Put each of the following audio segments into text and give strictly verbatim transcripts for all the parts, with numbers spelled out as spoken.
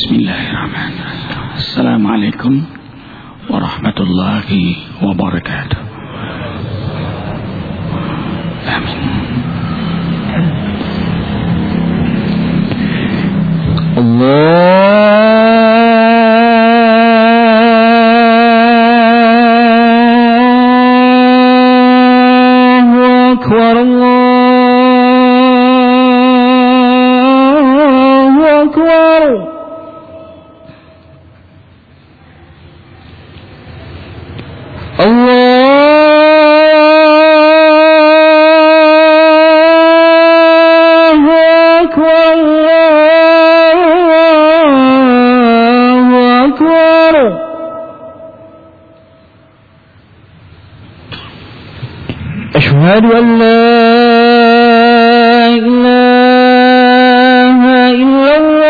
Bismillahirrahmanirrahim. Assalamualaikum warahmatullahi wabarakatuh. Amin. Allahu Akbar, Allahu Akbar. أشهد أن لا إله إلا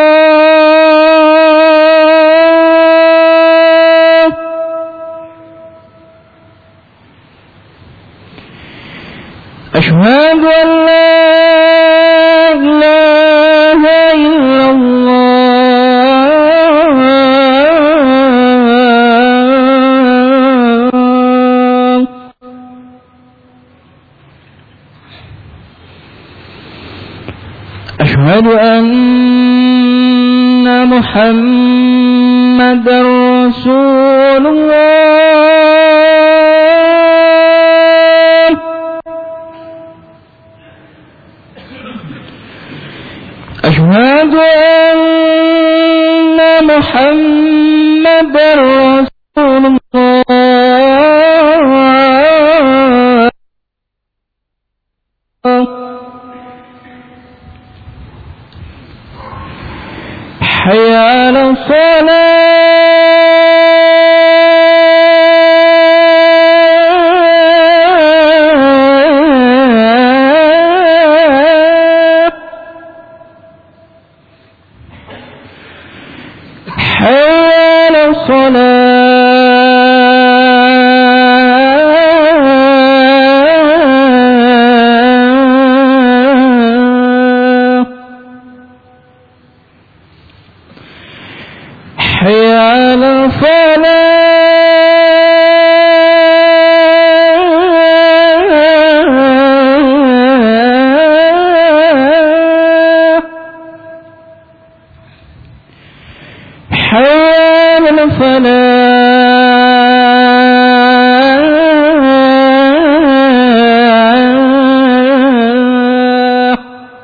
الله. أشهد أن لا إله إلا أشهد أن محمدًا رسول الله. أشهد أن محمدًا رسول الله. حي على الصلاة. حي على حي على الفلاح. حي على الفلاح.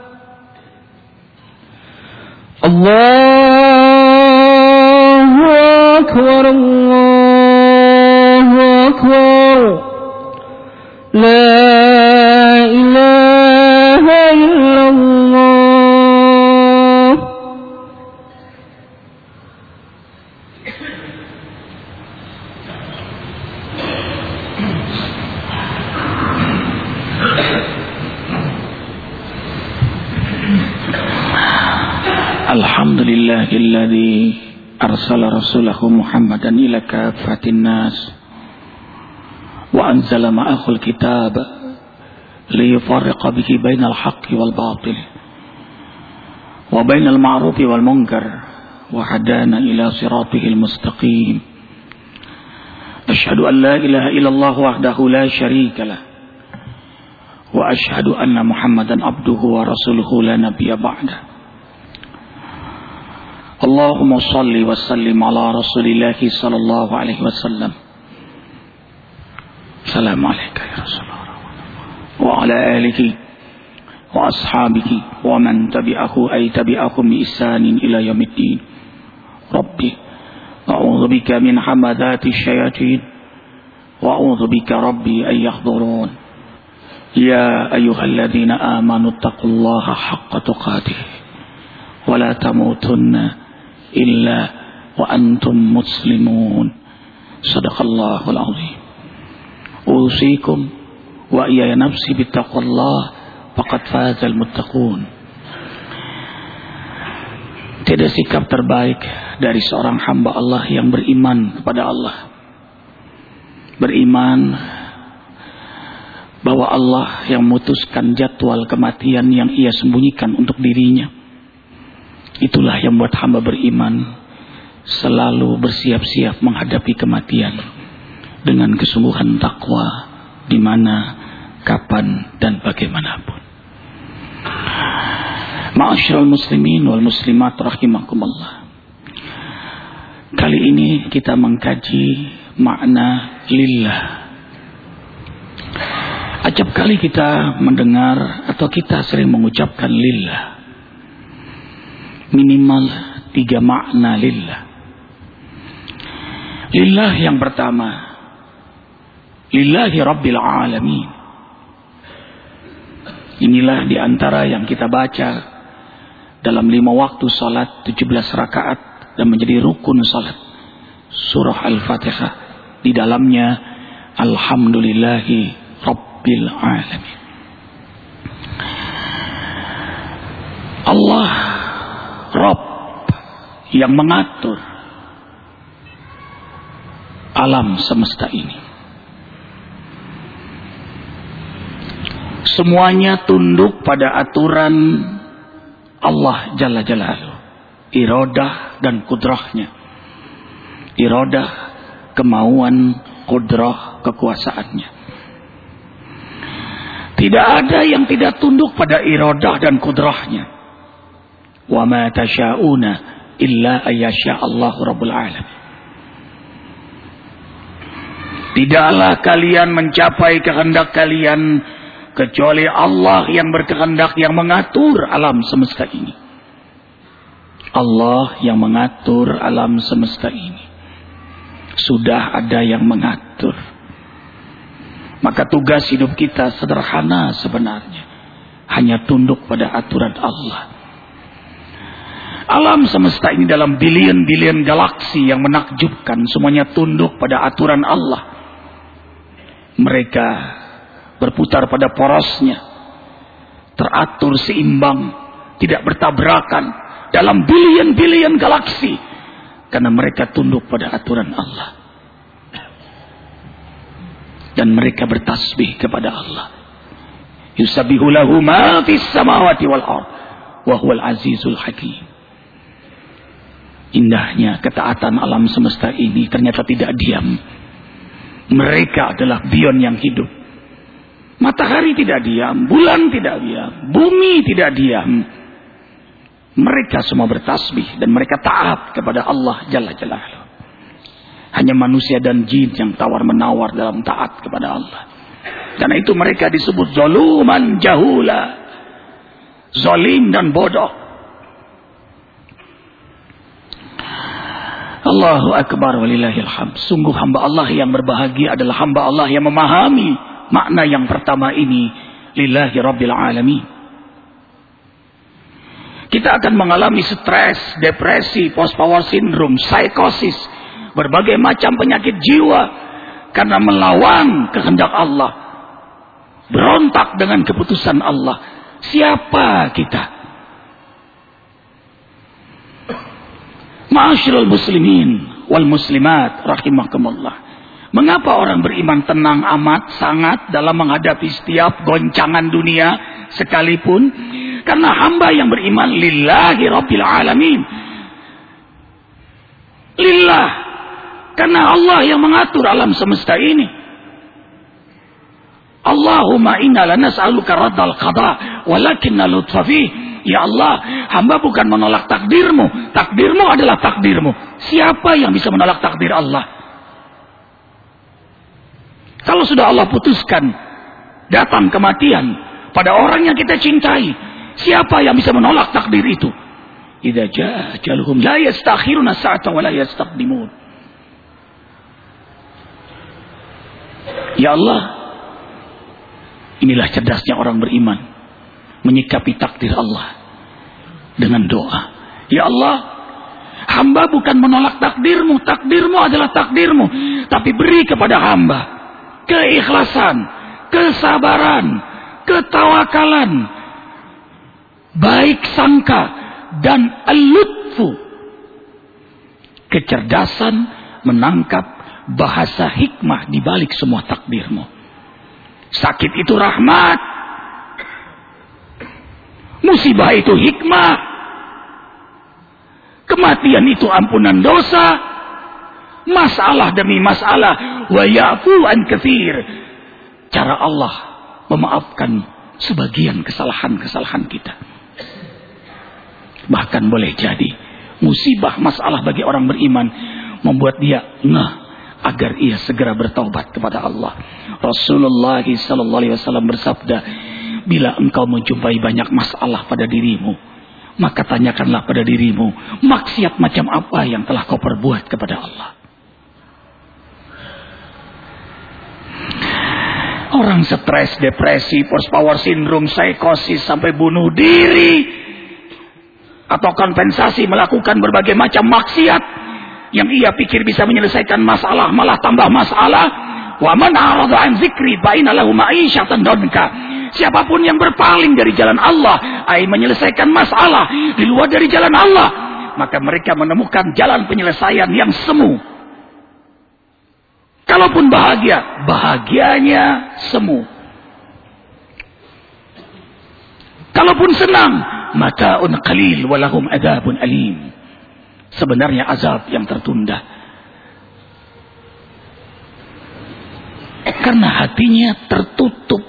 الله أكبر، الله أكبر. لا إله إلا الله. Alhamdulillahilladzi arsala rasulahu Muhammadan ila kafatin nas wa anzala ma'ahul kitab liyufarriqa bihi bainal haqqi wal batil wa bainal ma'rufi wal munkar wa hadana ila siratihil mustaqim. Asyhadu an la ilaha illallah wahdahu la syarika lah wa asyhadu anna Muhammadan abduhu wa rasuluhu la nabiyya ba'da. Allahumma salli wa sallim ala rasulillahi sallallahu alaihi wasallam. Assalamu alayka ya Rasulullah wa ala alihi wa ashabihi wa man tabi'ahu ay tabi'ahum bi ihsanin ila yaumiddin. Rabbi a'udzu bika min hamadati syayatin wa a'udzu bika rabbi ay yahdurun. Ya ayyuhalladzina amanu taqullaha haqqa tuqatih wa la tamutunna illa wa antum muslimun. Sadaqallahul azim. Usikum wa iyaya nafsi bittaqwallah faqad fazal muttaqun. Tidak sikap terbaik dari seorang hamba Allah yang beriman kepada Allah, beriman bahwa Allah yang memutuskan jadwal kematian yang ia sembunyikan untuk dirinya. Itulah yang membuat hamba beriman selalu bersiap-siap menghadapi kematian dengan kesungguhan takwa di mana, kapan, dan bagaimanapun. Ma'asyiral muslimin wal muslimat rahimakumullah. Kali ini kita mengkaji makna lillah. Acap kali kita mendengar atau kita sering mengucapkan lillah. Minimal tiga makna lillah. Lillah yang pertama, lillahi rabbil alamin. Inilah diantara yang kita baca dalam lima waktu salat tujuh belas rakaat dan menjadi rukun salat. Surah Al-Fatihah di dalamnya alhamdulillahi rabbil alamin. Allah Rabb yang mengatur alam semesta ini. Semuanya tunduk pada aturan Allah Jalla Jalaluhu. Iradah dan kudrahnya. Iradah, kemauan, kudrah, kekuasaannya. Tidak ada yang tidak tunduk pada iradah dan kudrahnya. Wa ma tasha'una illa ayyasha Allahu Rabbul Alamin. Tidaklah kalian mencapai kehendak kalian kecuali Allah yang berkehendak, yang mengatur alam semesta ini. Allah yang mengatur alam semesta ini. Sudah ada yang mengatur. Maka tugas hidup kita sederhana sebenarnya. Hanya tunduk pada aturan Allah. Alam semesta ini dalam bilion-bilion galaksi yang menakjubkan, semuanya tunduk pada aturan Allah. Mereka berputar pada porosnya, teratur seimbang, tidak bertabrakan dalam bilion-bilion galaksi, karena mereka tunduk pada aturan Allah. Dan mereka bertasbih kepada Allah. Yusabbihu lahu ma fis samawati wal ard wa huwal azizul hakim. Indahnya ketaatan alam semesta ini ternyata tidak diam. Mereka adalah bion yang hidup. Matahari tidak diam, bulan tidak diam, bumi tidak diam. Mereka semua bertasbih dan mereka taat kepada Allah Jalla Jalaluhu. Hanya manusia dan jin yang tawar-menawar dalam taat kepada Allah. Karena itu mereka disebut zaluman jahula. Zalim dan bodoh. Allahu Akbar walillahil hamd. Sungguh hamba Allah yang berbahagia adalah hamba Allah yang memahami makna yang pertama ini. Lillahi rabbil alamin. Kita akan mengalami stres, depresi, post-power syndrome, psikosis, berbagai macam penyakit jiwa karena melawan kehendak Allah, berontak dengan keputusan Allah. Siapa kita? Ma'asyiral muslimin wal muslimat rahimakumullah. Mengapa orang beriman tenang amat sangat dalam menghadapi setiap goncangan dunia sekalipun? Karena hamba yang beriman lillahi rabbil alamin. Lillah. Karena Allah yang mengatur alam semesta ini. Allahumma inna lanas'aluka raddal qada walakinna lutfa fih. Ya Allah, hamba bukan menolak takdirmu. Takdirmu adalah takdirmu. Siapa yang bisa menolak takdir Allah? Kalau sudah Allah putuskan datang kematian pada orang yang kita cintai, siapa yang bisa menolak takdir itu? Idza jaa ajaluhum la yastakhiruna sa'atan wa la yastaqdimun. Ya Allah, inilah cerdasnya orang beriman, menyikapi takdir Allah dengan doa. Ya Allah, hamba bukan menolak takdirmu. Takdirmu adalah takdirmu. Tapi beri kepada hamba keikhlasan, kesabaran, ketawakalan, baik sangka, dan al-lutfu, kecerdasan menangkap bahasa hikmah di balik semua takdirmu. Sakit itu rahmat, musibah itu hikmah. Kematian itu ampunan dosa. Masalah demi masalah. Wa ya'fu an katsir. Cara Allah memaafkan sebagian kesalahan-kesalahan kita. Bahkan boleh jadi musibah masalah bagi orang beriman membuat dia ngeh agar ia segera bertaubat kepada Allah. Rasulullah sallallahu alaihi wasallam bersabda, bila engkau menjumpai banyak masalah pada dirimu, maka tanyakanlah pada dirimu, maksiat macam apa yang telah kau perbuat kepada Allah. Orang stres, depresi, post power syndrome, psikosis sampai bunuh diri atau kompensasi melakukan berbagai macam maksiat yang ia pikir bisa menyelesaikan masalah, malah tambah masalah. Wa man a'rada an dzikri fa inna lahu ma'isyatan danka. Siapapun yang berpaling dari jalan Allah, ai menyelesaikan masalah di luar dari jalan Allah, maka mereka menemukan jalan penyelesaian yang semu. Kalaupun bahagia, bahagianya semu. Kalaupun senang, mata'un qalil walahum adzabun alim. Sebenarnya azab yang tertunda. Karena hatinya tertutup.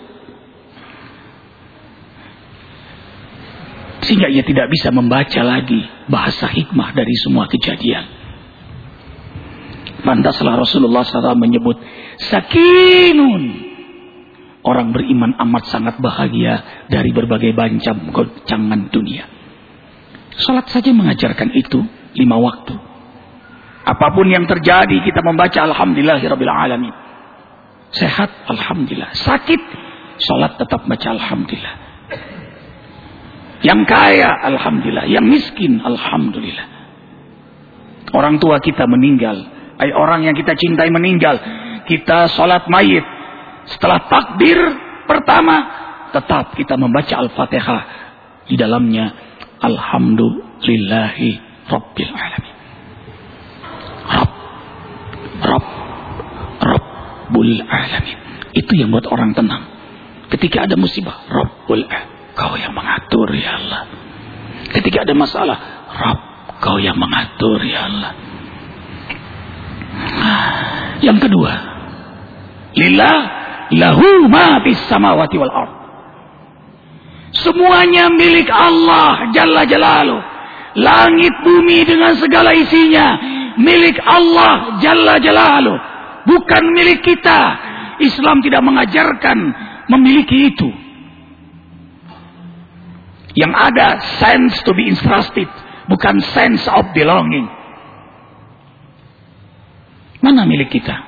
Sehingga ia tidak bisa membaca lagi bahasa hikmah dari semua kejadian. Pantaslah Rasulullah shallallahu alaihi wasallam menyebut sakinun. Orang beriman amat sangat bahagia dari berbagai macam goncangan dunia. Salat saja mengajarkan itu lima waktu. Apapun yang terjadi kita membaca alhamdulillahirabbil alamin. Sehat alhamdulillah, sakit salat tetap baca alhamdulillah. Yang kaya alhamdulillah, yang miskin alhamdulillah. Orang tua kita meninggal, ay orang yang kita cintai meninggal, kita salat mayit. Setelah takbir pertama tetap kita membaca Al-Fatihah, di dalamnya alhamdulillahi rabbil alamin. Rabb Rabb Rabbul alamin. Itu yang buat orang tenang. Ketika ada musibah, Rabbul alamin, kau yang mengatur ya Allah. Ketika ada masalah, Rabb, kau yang mengatur ya Allah. Yang kedua, lillah lahu ma fis samawati wal ard. Semuanya milik Allah Jalla Jalaluh. Langit bumi dengan segala isinya milik Allah Jalla Jalaluh, bukan milik kita. Islam tidak mengajarkan memiliki itu. Yang ada sense to be entrusted, bukan sense of belonging. Mana milik kita?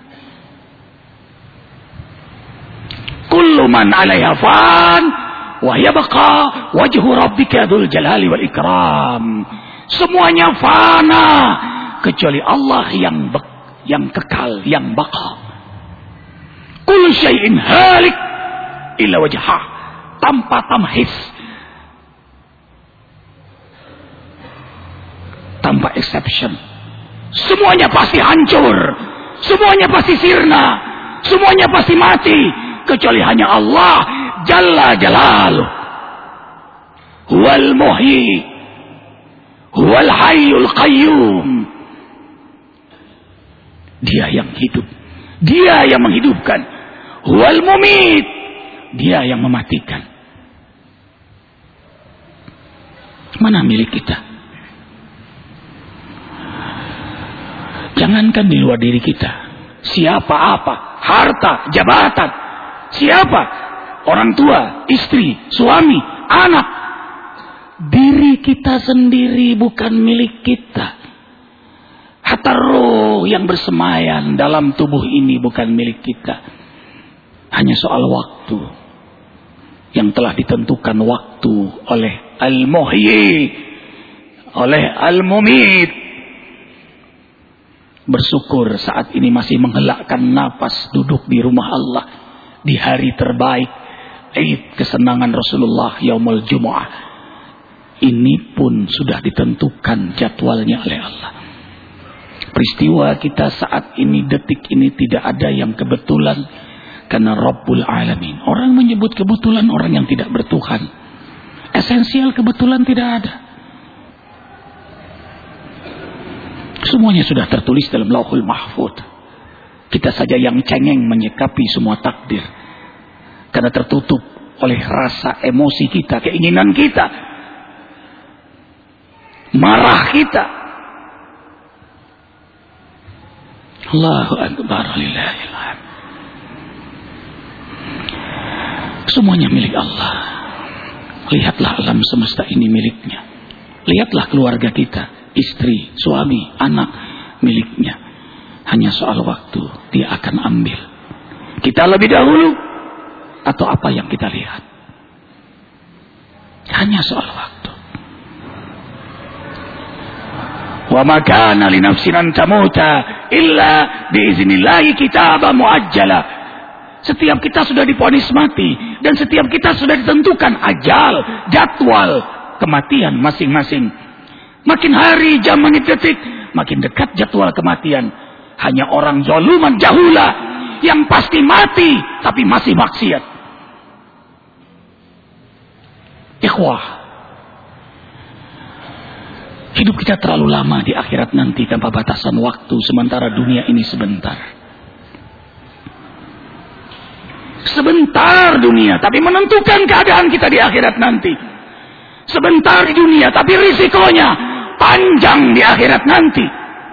Kullu man 'alaiha fan wa yabqa wajhu rabbika dzul jalali wal ikram. Semuanya fana kecuali Allah yang be- yang kekal, yang baqa. Kullu syai'in halik illa wajhah, tanpa tamhis, tanpa exception. Semuanya pasti hancur, semuanya pasti sirna, semuanya pasti mati, kecuali hanya Allah Jalla Jalaluh. Huwal muhyi, huwal hayyul qayyum. Dia yang hidup, dia yang menghidupkan. Huwal mumit, dia yang mematikan. Mana milik kita? Jangankan di luar diri kita, siapa apa, harta, jabatan, siapa, orang tua, istri, suami, anak, diri kita sendiri bukan milik kita. Hatta roh yang bersemayam dalam tubuh ini bukan milik kita. Hanya soal waktu yang telah ditentukan waktu oleh Al-Muhyi, oleh Al-Mumit. Bersyukur saat ini masih menghelakkan napas duduk di rumah Allah di hari terbaik, Id kesenangan Rasulullah Yaumul Jumu'ah. Ini pun sudah ditentukan jadwalnya oleh Allah. Peristiwa kita saat ini, detik ini tidak ada yang kebetulan, karena Rabbul Alamin. Orang menyebut kebetulan orang yang tidak bertuhan. Esensial kebetulan tidak ada. Semuanya sudah tertulis dalam Lauhul Mahfuz. Kita saja yang cengeng menyikapi semua takdir. Karena tertutup oleh rasa emosi kita, keinginan kita, marah kita. Allahu Akbar, lillahil hamd. Semuanya milik Allah. Lihatlah alam semesta ini miliknya. Lihatlah keluarga kita, istri, suami, anak, miliknya. Hanya soal waktu dia akan ambil. Kita lebih dahulu atau apa yang kita lihat. Hanya soal waktu. Wa ma kana li nafsin an tamuta illa bi iznillahi kitaban muajjala. Setiap kita sudah divonis mati dan setiap kita sudah ditentukan ajal, jadwal kematian masing-masing. Makin hari, jam, menit, detik, makin dekat jadwal kematian. Hanya orang zaluman jahula yang pasti mati tapi masih maksiat. Ikhwah, hidup kita terlalu lama di akhirat nanti tanpa batasan waktu, sementara dunia ini sebentar. Sebentar dunia, tapi menentukan keadaan kita di akhirat nanti. Sebentar di dunia, tapi risikonya panjang di akhirat nanti.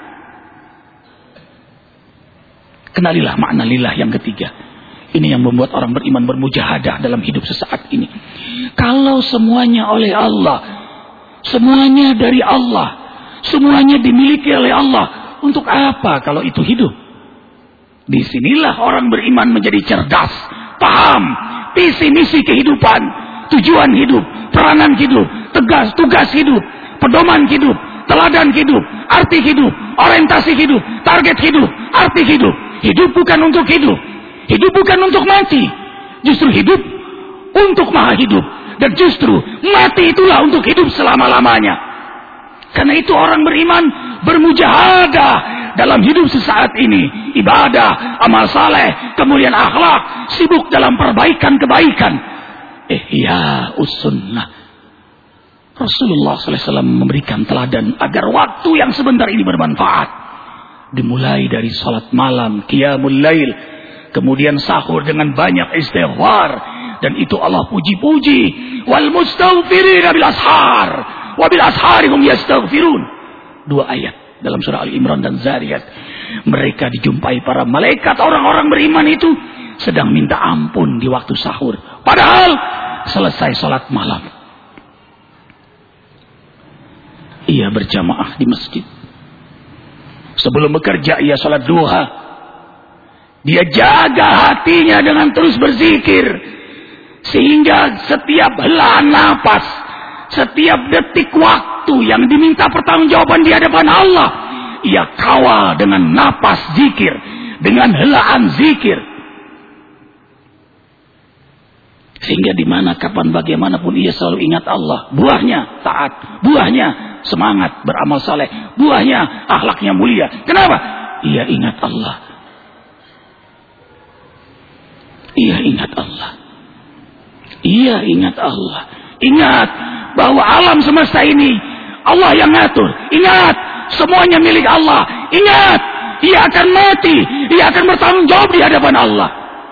Kenalilah makna lillah yang ketiga. Ini yang membuat orang beriman bermujahadah dalam hidup sesaat ini. Kalau semuanya oleh Allah, semuanya dari Allah, semuanya dimiliki oleh Allah, untuk apa kalau itu hidup? Disinilah orang beriman menjadi cerdas, paham visi misi kehidupan, tujuan hidup, peranan hidup, tegas tugas hidup, pedoman hidup, teladan hidup, arti hidup, orientasi hidup, target hidup, arti hidup. Hidup bukan untuk hidup, hidup bukan untuk mati, justru hidup untuk maha hidup, dan justru mati itulah untuk hidup selama-lamanya. Karena itu orang beriman bermujahadah dalam hidup sesaat ini, ibadah, amal saleh, kemudian akhlak, sibuk dalam perbaikan-kebaikan. Ihya us-sunnah. Rasulullah sallallahu alaihi wasallam memberikan teladan agar waktu yang sebentar ini bermanfaat. Dimulai dari salat malam, qiyamul lail, kemudian sahur dengan banyak istighfar, dan itu Allah puji-puji. Wal mustaghfirina bil ashar, wa bil asharihum yastaghfirun. Dua ayat dalam surah Al-Imran dan Zariyat. Mereka dijumpai para malaikat orang-orang beriman itu sedang minta ampun di waktu sahur, padahal selesai salat malam. Ia berjamaah di masjid. Sebelum bekerja ia salat duha. Dia jaga hatinya dengan terus berzikir, sehingga setiap hela napas, setiap detik waktu yang diminta pertanggungjawaban di hadapan Allah, ia kawal dengan napas zikir, dengan helaan zikir. Sehingga di mana, kapan, bagaimanapun ia selalu ingat Allah. Buahnya taat, buahnya semangat beramal saleh, buahnya akhlaknya mulia. Kenapa? Ia ingat Allah. Ia ingat Allah. Ia ingat Allah. Ingat bahwa alam semesta ini Allah yang ngatur. Ingat, semuanya milik Allah. Ingat, ia akan mati, ia akan bertanggung jawab di hadapan Allah.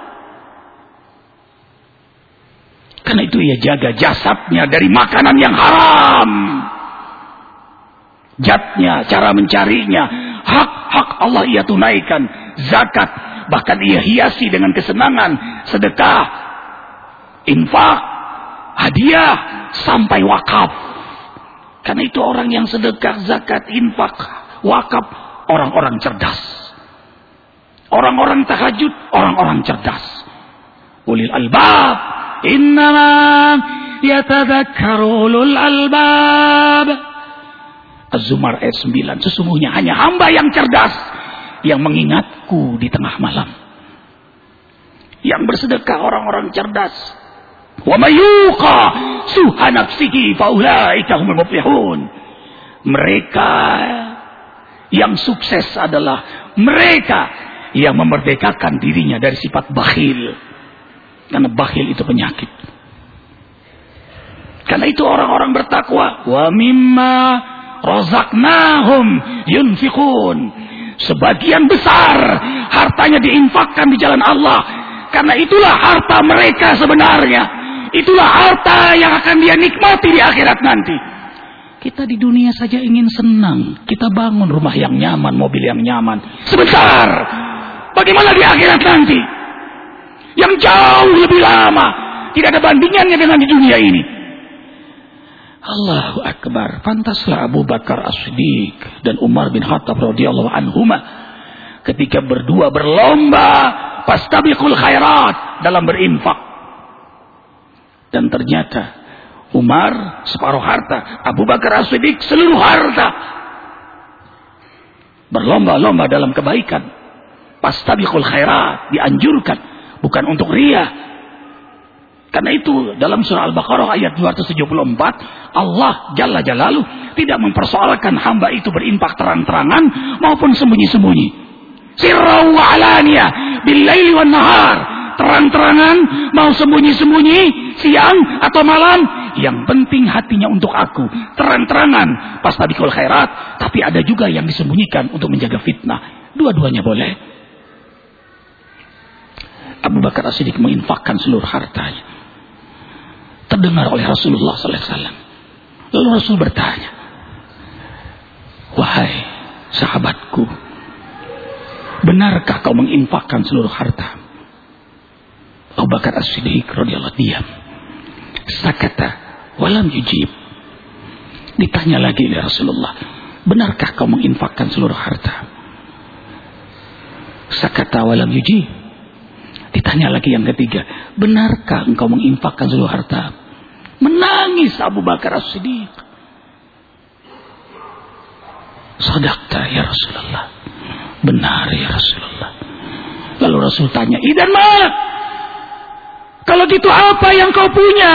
Karena itu ia jaga jasadnya dari makanan yang haram. Jatnya, cara mencarinya, hak-hak Allah ia tunaikan. Zakat, bahkan ia hiasi dengan kesenangan. Sedekah, infak, hadiah, sampai wakaf. Karena itu orang yang sedekah, zakat, infak, wakaf, orang-orang cerdas. Orang-orang tahajud, orang-orang cerdas. Ulil albab, innama yatadzakkaru ulul albab. Az-Zumar ayat sembilan. Sesungguhnya hanya hamba yang cerdas yang mengingatku di tengah malam. Yang bersedekah orang-orang cerdas. Wa may yuqa suha nafsihi fa ulaika humul muflihun. Mereka yang sukses adalah mereka yang memerdekakan dirinya dari sifat bakhil. Karena bakhil itu penyakit. Karena itu orang-orang bertakwa, wa mimma razaqnahum yunfiqun. Sebagian besar hartanya diinfakkan di jalan Allah. Karena itulah harta mereka sebenarnya. Itulah harta yang akan dia nikmati di akhirat nanti. Kita di dunia saja ingin senang. Kita bangun rumah yang nyaman, mobil yang nyaman. Sebentar. Bagaimana di akhirat nanti? Yang jauh lebih lama. Tidak ada bandingannya dengan di dunia ini. Allahu Akbar. Pantaslah Abu Bakar As-Siddiq dan Umar bin Khattab radhiyallahu anhuma ketika berdua berlomba fastabiqul khairat dalam berinfak. Dan ternyata Umar separuh harta, Abu Bakar As-Siddiq seluruh harta. Berlomba-lomba dalam kebaikan. Fastabiqul khairat dianjurkan, bukan untuk riya. Karena itu dalam surah Al-Baqarah ayat dua ratus tujuh puluh empat, Allah Jalla Jalaluh tidak mempersoalkan hamba itu berinfak terang-terangan maupun sembunyi-sembunyi. Sirra wa alaniyah bil-laili wan nahar. Terang-terangan mau sembunyi-sembunyi, siang atau malam, yang penting hatinya untuk aku. Terang-terangan fastabiqul khairat, tapi ada juga yang disembunyikan untuk menjaga fitnah. Dua-duanya boleh. Abu Bakar As-Siddiq menginfakkan seluruh hartanya. Terdengar oleh Rasulullah sallallahu alaihi wasallam. Lalu Rasul bertanya, wahai sahabatku, benarkah kau menginfakkan seluruh harta? Abu Bakar As-Siddiq radhiyallahu diam. Sakata walam yujib. Ditanya lagi oleh Rasulullah, benarkah kau menginfakkan seluruh harta? Sakata walam yujib. Ditanya lagi yang ketiga, benarkah engkau menginfakkan seluruh harta? Menangis Abu Bakar As-Siddiq. Sadaqta ya Rasulullah. Benar ya Rasulullah. Lalu Rasul tanya, idan mak, kalau gitu apa yang kau punya?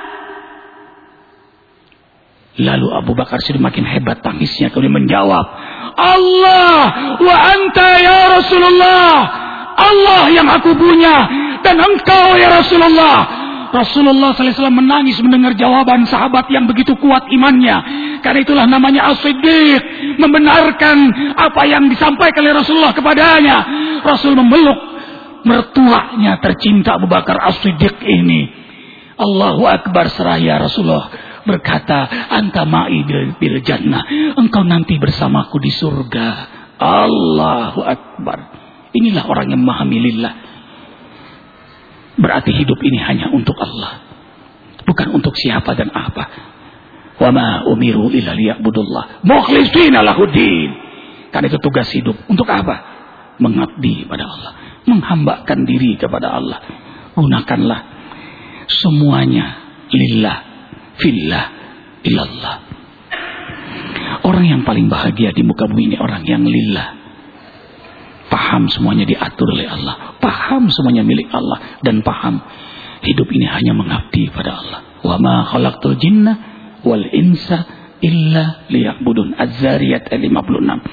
Lalu Abu Bakar As-Siddiq makin hebat tangisnya, kemudian menjawab, Allah wa anta ya Rasulullah. Allah yang aku punya dan engkau ya Rasulullah. Rasulullah sallallahu alaihi wasallam menangis mendengar jawaban sahabat yang begitu kuat imannya. Karena itulah namanya As-Siddiq, membenarkan apa yang disampaikan oleh Rasulullah kepadanya. Rasul memeluk mertuanya tercinta Abu Bakar As-Siddiq ini. Allahu Akbar, seraya Rasulullah berkata, anta ma'i bil jannah, engkau nanti bersamaku di surga. Allahu Akbar. Inilah orang yang memahami lillah. Berarti hidup ini hanya untuk Allah, bukan untuk siapa dan apa. Wa ma umiru illa liya'budullah mukhlishina lahuddin. Karena itu tugas hidup. Untuk apa? Mengabdi pada Allah, menghambakan diri kepada Allah. Gunakanlah semuanya lillah, fillah, ilallah. Orang yang paling bahagia di muka bumi ini orang yang lillah. Paham semuanya diatur oleh Allah, paham semuanya milik Allah, dan paham hidup ini hanya mengabdi pada Allah. Wa ma khalaqtul jinna wal insa illa liya'budun. Az-Zariyat ayat lima puluh enam.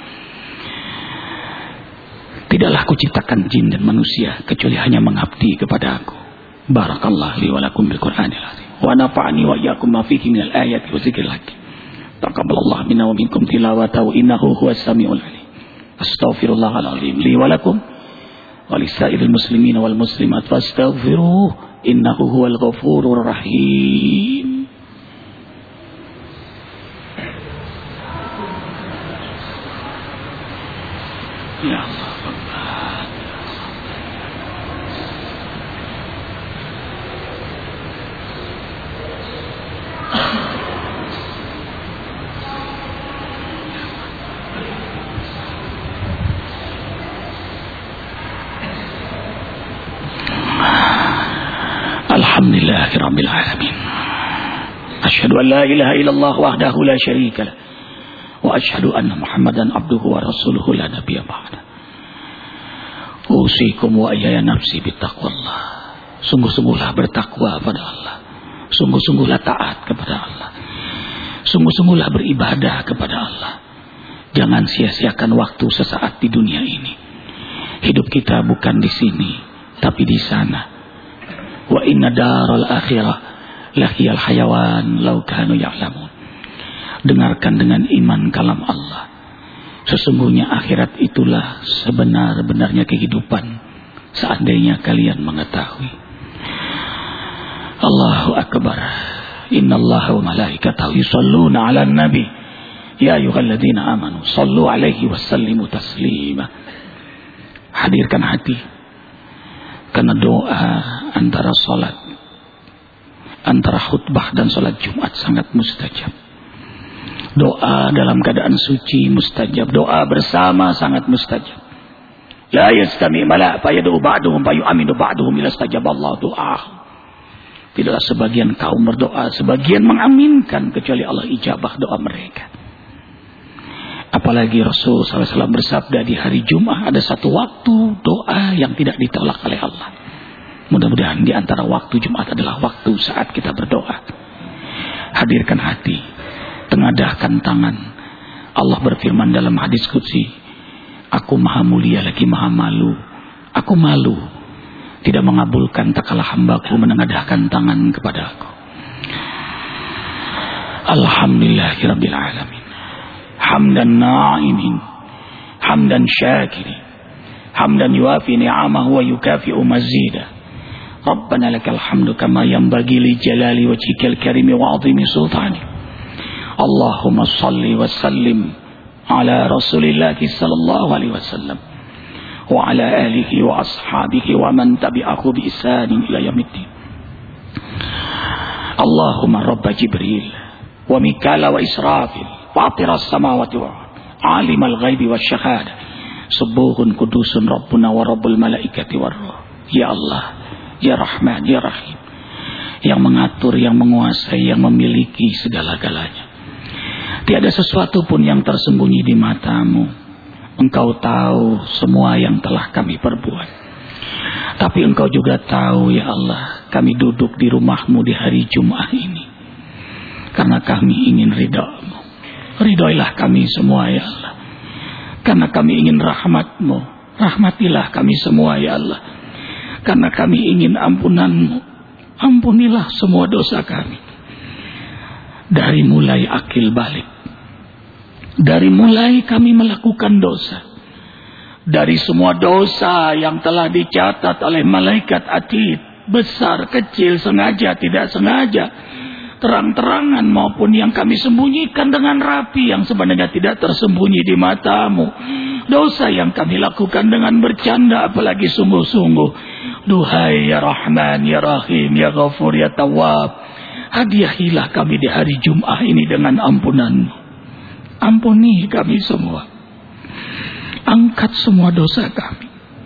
Tidaklah aku ciptakan jin dan manusia kecuali hanya mengabdi kepada aku. Barakallahu li wa lakum bil Qur'anil azim. Wa nafa'ani wa iyyakum ma fihi minal ayati wa dzikril hakim. Taqabbalallahu minna wa minkum tilawatahu innahu huwas samiul alim. Astaghfirullahaladzim li walakum walisairil muslimin wal muslimat fastaghfiruh innahu huwal ghafurur rahim. Ya Allah. Alhamdulillahirabbil alamin. Asyhadu an la ilaha illallah wahdahu la syarika lah wa asyhadu anna Muhammadan abduhu wa rasuluhu la nabiyya ba'da. Usikum wa ayya nafsi bittaqwallah. Sungguh-sungguhlah bertakwa pada Allah. Sungguh-sungguhlah taat kepada Allah. Sungguh-sungguhlah beribadah kepada Allah. Jangan sia-siakan waktu sesaat di dunia ini. Hidup kita bukan di sini, tapi di sana. Wa inna daral akhirah lahiyal hayawan law kanu ya'lamun. Dengarkan dengan iman kalam Allah. Sesungguhnya akhirat itulah sebenar-benarnya kehidupan, seandainya kalian mengetahui. Allahu Akbar. Innallaha wa malaikatahu yusholluna 'alan nabi. Ya ayyuhalladzina amanu shallu 'alaihi wa sallimu taslima. Hadirkan hati. Karena doa antara salat, antara khutbah dan salat Jumat sangat mustajab. Doa dalam keadaan suci mustajab. Doa bersama sangat mustajab. La yastami mala fa yad'u ba'duhum fa yu'minu ba'duhum ila istajaballahu doa. Tidaklah sebagian kaum berdoa, sebagian mengaminkan, kecuali Allah ijabah doa mereka. Apalagi Rasul sallallahu alaihi wasallam bersabda, di hari Jumat ada satu waktu doa yang tidak ditolak oleh Allah. Mudah-mudahan di antara waktu Jumat adalah waktu saat kita berdoa. Hadirkan hati, tengadahkan tangan. Allah berfirman dalam hadis qudsi, aku maha mulia lagi maha malu. Aku malu tidak mengabulkan tak kalah hambaku menengadahkan tangan kepada aku. Alhamdulillahirabbil alamin. Hamdan na'imin, hamdan syakirin, hamdan yuafi ni'amahu wa yukafi'u mazidah. Rabbana lakal hamdu kama yanbaghi li jalali wajhikal karimi wa 'azimi sultanik. Allahumma shalli wa sallim ala Rasulillah sallallahu alaihi wasallam wa ala alihi wa ashabihi wa man tabi'ahu bi ihsanin ila yaumiddin. Allahumma rabb Jibril wa Mikala wa Israfil فاطر السماوات والأرض عالم الغيب والشهادة سبوح قدوس ربنا ورب الملائكة والروح. Ya Allah, Ya Rahman, Ya Rahim, yang mengatur, yang menguasai, yang memiliki segala-galanya. Tiada sesuatu pun yang tersembunyi di matamu. Engkau tahu semua yang telah kami perbuat. Tapi Engkau juga tahu, ya Allah, kami duduk di rumahmu di hari Jumat ini karena kami ingin ridha-Mu. Ridhoilah kami semua ya Allah. Karena kami ingin rahmat-Mu. Rahmatilah kami semua ya Allah. Karena kami ingin ampunan-Mu. Ampunilah semua dosa kami. Dari mulai akil balik. Dari mulai kami melakukan dosa. Dari semua dosa yang telah dicatat oleh malaikat atid. Besar, kecil, sengaja, tidak sengaja. Terang-terangan maupun yang kami sembunyikan dengan rapi, yang sebenarnya tidak tersembunyi di matamu. Dosa yang kami lakukan dengan bercanda, apalagi sungguh-sungguh. Duhai ya Rahman, ya Rahim, ya Ghafur, ya Tawwab, hadiahilah kami di hari Jumat ini dengan ampunan-Mu. Ampuni kami semua. Angkat semua dosa kami.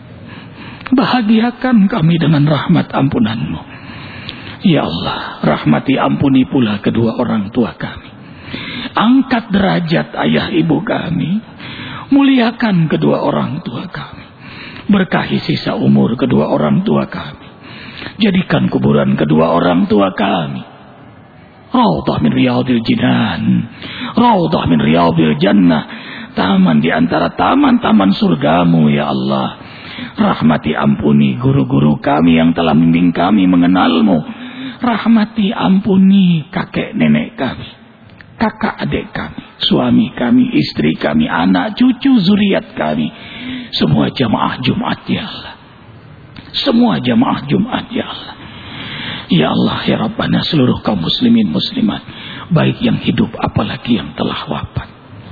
Bahagiakan kami dengan rahmat ampunan-Mu. Ya Allah, rahmati ampuni pula kedua orang tua kami. Angkat derajat ayah ibu kami. Muliakan kedua orang tua kami. Berkahi sisa umur kedua orang tua kami. Jadikan kuburan kedua orang tua kami Raudhah min riyadil jinan, Raudhah min riyadil jannah, taman di antara taman-taman surgamu ya Allah. Rahmati ampuni guru-guru kami yang telah membimbing kami mengenal-Mu. Rahmati ampuni kakek nenek kami, kakak adik kami, suami kami, istri kami, anak, cucu, zuriat kami. Semua jamaah Jumat ya Allah. Semua jamaah Jumat ya Allah. Ya Allah ya Rabbana, seluruh kaum muslimin muslimat, baik yang hidup apalagi yang telah wafat.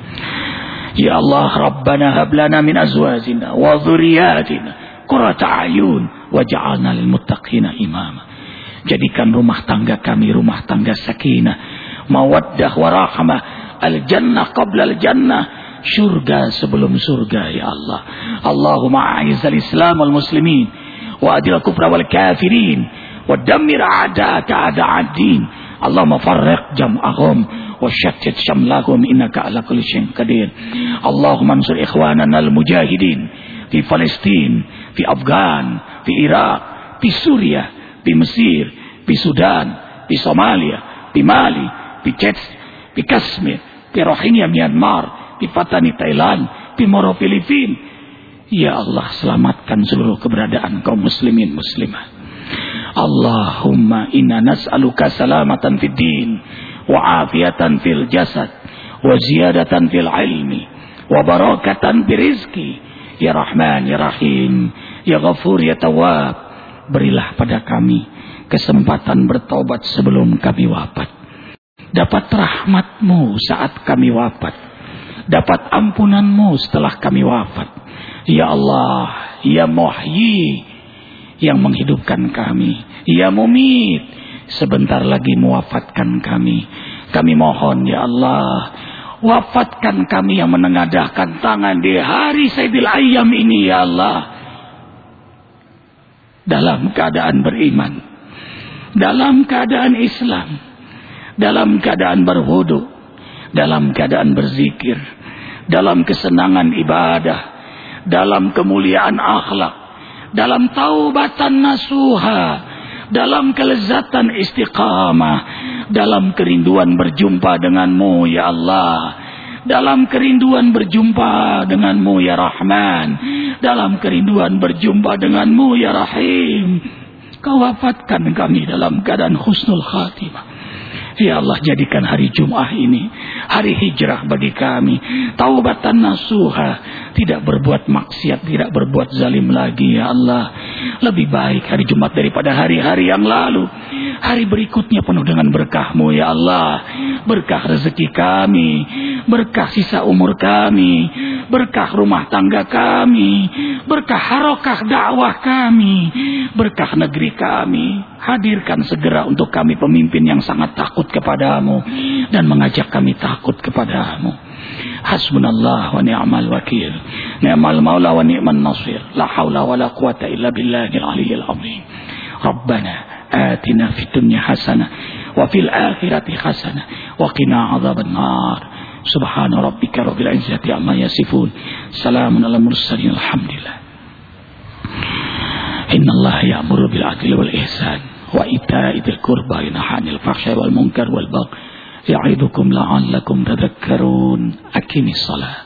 Ya Allah Rabbana hablana min azwajina wa dhurriyyatina qurrata a'yun waj'alna lil muttaqina imama. Jadikan rumah tangga kami rumah tangga sakinah, mawaddah warahmah, al-jannah qabla al-jannah, syurga sebelum surga ya Allah. Allahumma a'izzal islam wal muslimin wa adil kufra wal kafirin wa dammir a'da'aka a'da'ad din. Allahumma farriq jam'ahum wa shattit shamlahum innaka ala kulli syai'in qadir. Allahumma ansur ikhwanana al-mujahidin fi Palestin, fi Afghan, fi Iraq, fi Suriah, di Mesir, di Sudan, di Somalia, di Mali, di Chechnya, di Kashmir, di Rohingya Myanmar, di Patani Thailand, di Moro Filipina. Ya Allah, selamatkan seluruh keberadaan kaum muslimin muslimat. Allahumma inna nas'aluka salamatan fid din wa afiatan fil jasad wa ziyadatan fil ilmi wa barakatan fi rizqi. Ya Rahman, Ya Rahim, Ya Ghafur, Ya Tawwab, berilah pada kami kesempatan bertaubat sebelum kami wafat. Dapat rahmat-Mu saat kami wafat. Dapat ampunan-Mu setelah kami wafat. Ya Allah, Ya Muhyi, yang menghidupkan kami. Ya Mumit, sebentar lagi mewafatkan kami. Kami mohon, Ya Allah, wafatkan kami yang menengadahkan tangan di hari Sayyidil Ayyam ini, Ya Allah, dalam keadaan beriman, dalam keadaan Islam, dalam keadaan berwudu, dalam keadaan berzikir, dalam kesenangan ibadah, dalam kemuliaan akhlak, dalam taubatan nasuha, dalam kelezatan istiqamah, dalam kerinduan berjumpa denganmu, Ya Allah, dalam kerinduan berjumpa denganmu, Ya Rahman, dalam kerinduan berjumpa denganmu, Ya Rahim. Kau wafatkan kami dalam keadaan husnul khatimah. Ya Allah, jadikan hari Jum'ah ini hari hijrah bagi kami, taubatan nasuha, tidak berbuat maksiat, tidak berbuat zalim lagi, Ya Allah. Lebih baik hari Jumat daripada hari-hari yang lalu. Hari berikutnya penuh dengan berkah-Mu, Ya Allah. Berkah rezeki kami, berkah sisa umur kami, berkah rumah tangga kami, berkah harokah dakwah kami, berkah negeri kami. Hadirkan segera untuk kami pemimpin yang sangat takut kepadamu dan mengajak kami takut kepadamu. Hasbunallah wa ni'mal wakil, ni'mal maula wa ni'man nasir, la haula wa la quwata illa billahil aliyyil azim. Rabbana atina fid dunya hasanah wa fil akhirati hasanah wa qina adzaban nar. Subhana rabbika rabbil izzati amma yasifun, salamun alal mursalin, alhamdulillah. Innallaha ya'muru bil adli wal ihsan wa ita'i dzil qurba wa yanha 'anil fahsya'i wal munkar wal baghi ya'idukum la'allakum tadhakkarun. Aqimis shalah.